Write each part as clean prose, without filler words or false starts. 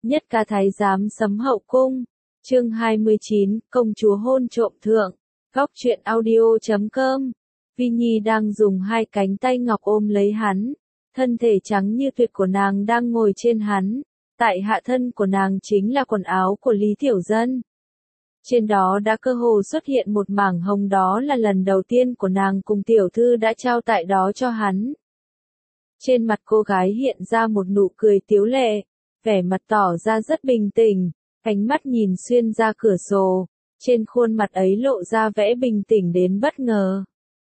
Nhất ca thái giám sấm hậu cung. Chương 29, công chúa hôn trộm thượng. Góc truyện audio.com. Vi Nhi đang dùng hai cánh tay ngọc ôm lấy hắn, thân thể trắng như tuyết của nàng đang ngồi trên hắn. Tại hạ thân của nàng chính là quần áo của Lý Tiểu Dân. Trên đó đã cơ hồ xuất hiện một mảng hồng, đó là lần đầu tiên của nàng cùng tiểu thư đã trao tại đó cho hắn. Trên mặt cô gái hiện ra một nụ cười tiếu lệ, vẻ mặt tỏ ra rất bình tĩnh, ánh mắt nhìn xuyên ra cửa sổ, trên khuôn mặt ấy lộ ra vẻ bình tĩnh đến bất ngờ.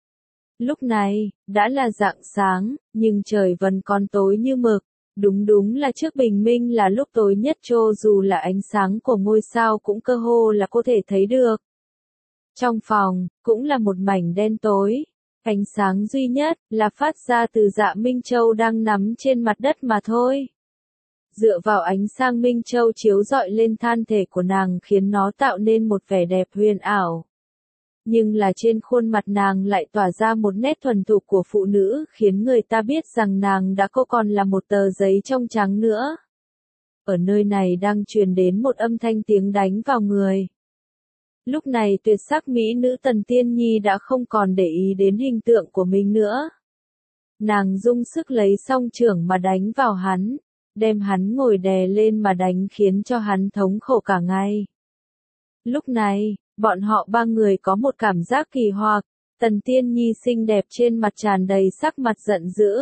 Lúc này, đã là rạng sáng, nhưng trời vẫn còn tối như mực. Đúng là trước bình minh là lúc tối nhất, cho dù là ánh sáng của ngôi sao cũng cơ hồ là có thể thấy được. Trong phòng, cũng là một mảnh đen tối. Ánh sáng duy nhất là phát ra từ Dạ Minh Châu đang nằm trên mặt đất mà thôi. Dựa vào ánh sáng Minh Châu chiếu rọi lên thân thể của nàng khiến nó tạo nên một vẻ đẹp huyền ảo. Nhưng là trên khuôn mặt nàng lại tỏa ra một nét thuần thục của phụ nữ, khiến người ta biết rằng nàng đã không còn là một tờ giấy trong trắng nữa. Ở nơi này đang truyền đến một âm thanh tiếng đánh vào người. Lúc này tuyệt sắc mỹ nữ Tần Tiên Nhi đã không còn để ý đến hình tượng của mình nữa. Nàng dùng sức lấy song chưởng mà đánh vào hắn, đem hắn ngồi đè lên mà đánh khiến cho hắn thống khổ cả ngày. Lúc này, bọn họ ba người có một cảm giác kỳ hoặc, Tần Tiên Nhi xinh đẹp trên mặt tràn đầy sắc mặt giận dữ.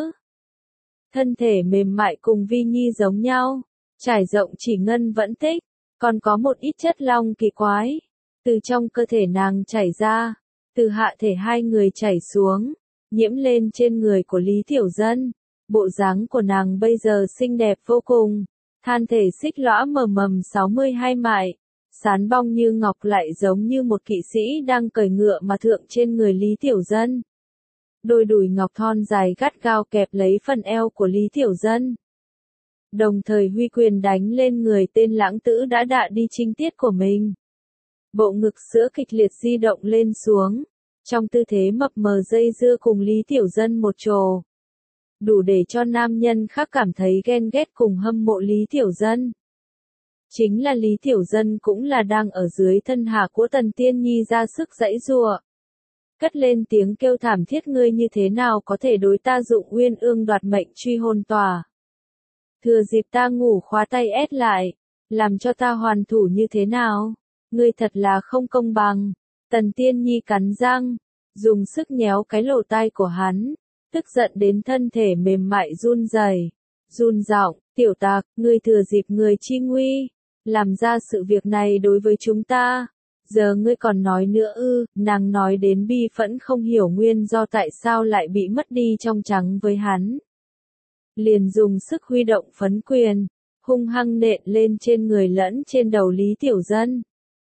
Thân thể mềm mại cùng Vi Nhi giống nhau, trải rộng chỉ ngân vẫn tích, còn có một ít chất long kỳ quái. Từ trong cơ thể nàng chảy ra, từ hạ thể hai người chảy xuống, nhiễm lên trên người của Lý Tiểu Dân. Bộ dáng của nàng bây giờ xinh đẹp vô cùng, than thể xích lõa mờ mầm 62 mại, sán bong như ngọc lại giống như một kỵ sĩ đang cởi ngựa mà thượng trên người Lý Tiểu Dân. Đôi đùi ngọc thon dài gắt gao kẹp lấy phần eo của Lý Tiểu Dân. Đồng thời huy quyền đánh lên người tên lãng tử đã đạ đi trinh tiết của mình. Bộ ngực sữa kịch liệt di động lên xuống, trong tư thế mập mờ dây dưa cùng Lý Tiểu Dân một trồ. Đủ để cho nam nhân khác cảm thấy ghen ghét cùng hâm mộ Lý Tiểu Dân. Chính là Lý Tiểu Dân cũng là đang ở dưới thân hạ của Tần Tiên Nhi ra sức giãy giụa. Cất lên tiếng kêu thảm thiết, ngươi như thế nào có thể đối ta Dụng Uyên Ương đoạt mệnh truy hôn tòa. Thừa dịp ta ngủ khóa tay ép lại, làm cho ta hoàn thủ như thế nào, ngươi thật là không công bằng. Tần Tiên Nhi cắn răng, dùng sức nhéo cái lỗ tai của hắn, tức giận đến thân thể mềm mại run rẩy, run giọng, tiểu tặc, ngươi thừa dịp người chi nguy, làm ra sự việc này đối với chúng ta. Giờ ngươi còn nói nữa ư? Nàng nói đến bi phẫn không hiểu nguyên do tại sao lại bị mất đi trong trắng với hắn. Liền dùng sức huy động phấn quyền, hung hăng nện lên trên người lẫn trên đầu Lý Tiểu Dân.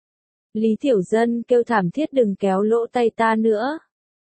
Lý Tiểu Dân kêu thảm thiết, đừng kéo lỗ tay ta nữa.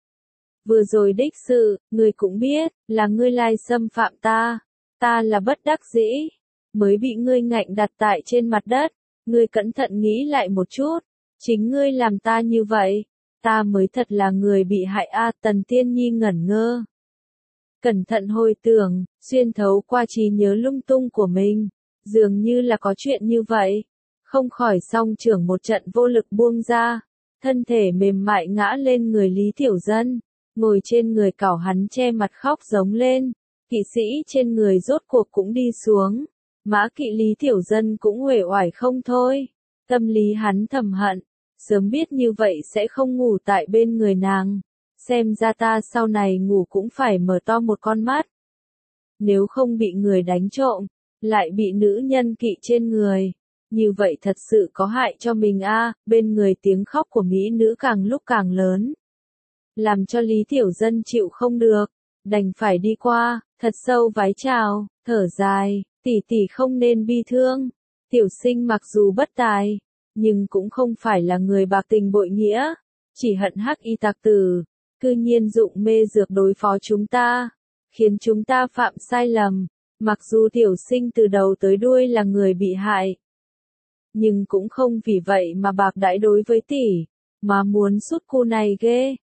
Vừa rồi đích sự, ngươi cũng biết, là ngươi lai xâm phạm ta. Ta là bất đắc dĩ, mới bị ngươi ngạnh đặt tại trên mặt đất. Ngươi cẩn thận nghĩ lại một chút, chính ngươi làm ta như vậy, ta mới thật là người bị hại a. Tần Tiên Nhi ngẩn ngơ. Cẩn thận hồi tưởng, xuyên thấu qua trí nhớ lung tung của mình, dường như là có chuyện như vậy. Không khỏi song chưởng một trận vô lực buông ra, thân thể mềm mại ngã lên người Lý Tiểu Dân, ngồi trên người cào hắn che mặt khóc giống lên. Kỵ sĩ trên người rốt cuộc cũng đi xuống, mã kỵ Lý Tiểu Dân cũng uể oải không thôi. Tâm lý hắn thầm hận, sớm biết như vậy sẽ không ngủ tại bên người nàng, xem ra ta sau này ngủ cũng phải mở to một con mắt. Nếu không bị người đánh trộm, lại bị nữ nhân kỵ trên người, như vậy thật sự có hại cho mình a. Bên người tiếng khóc của mỹ nữ càng lúc càng lớn, làm cho Lý Tiểu Dân chịu không được, đành phải đi qua, thật sâu vái chào, thở dài, tỷ tỷ không nên bi thương. Tiểu sinh mặc dù bất tài, nhưng cũng không phải là người bạc tình bội nghĩa, chỉ hận hắc y tặc tử, cư nhiên dụng mê dược đối phó chúng ta, khiến chúng ta phạm sai lầm. Mặc dù tiểu sinh từ đầu tới đuôi là người bị hại, nhưng cũng không vì vậy mà bạc đãi đối với tỷ, mà muốn sút cô này ghê.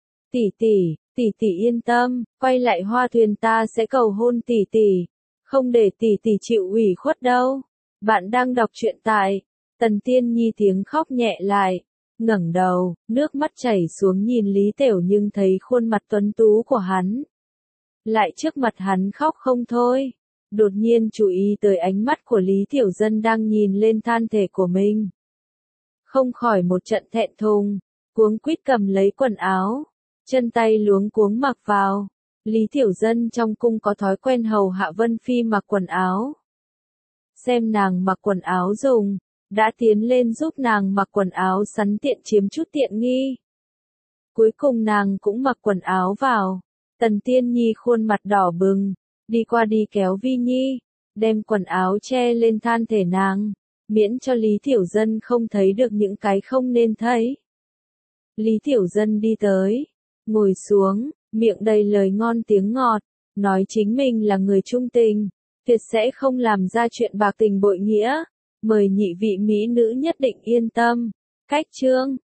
Tỷ tỷ yên tâm, quay lại Hoa Thuyền ta sẽ cầu hôn tỷ tỷ, không để tỷ tỷ chịu ủy khuất đâu. Bạn đang đọc truyện tại Tần Tiên Nhi tiếng khóc nhẹ lại, ngẩng đầu, nước mắt chảy xuống nhìn Lý Tiểu nhưng thấy khuôn mặt tuấn tú của hắn. Lại trước mặt hắn khóc không thôi. Đột nhiên chú ý tới ánh mắt của Lý Tiểu Dân đang nhìn lên thân thể của mình. Không khỏi một trận thẹn thùng, cuống quýt cầm lấy quần áo, chân tay luống cuống mặc vào. Lý Tiểu Dân trong cung có thói quen hầu hạ Vân Phi mặc quần áo. Xem nàng mặc quần áo dùng, đã tiến lên giúp nàng mặc quần áo sắn tiện chiếm chút tiện nghi. Cuối cùng nàng cũng mặc quần áo vào. Tần Tiên Nhi khuôn mặt đỏ bừng, đi qua đi kéo Vi Nhi, đem quần áo che lên thân thể nàng, miễn cho Lý Tiểu Dân không thấy được những cái không nên thấy. Lý Tiểu Dân đi tới, ngồi xuống, miệng đầy lời ngon tiếng ngọt, nói chính mình là người trung tình, tuyệt sẽ không làm ra chuyện bạc tình bội nghĩa, mời nhị vị mỹ nữ nhất định yên tâm. Cách chương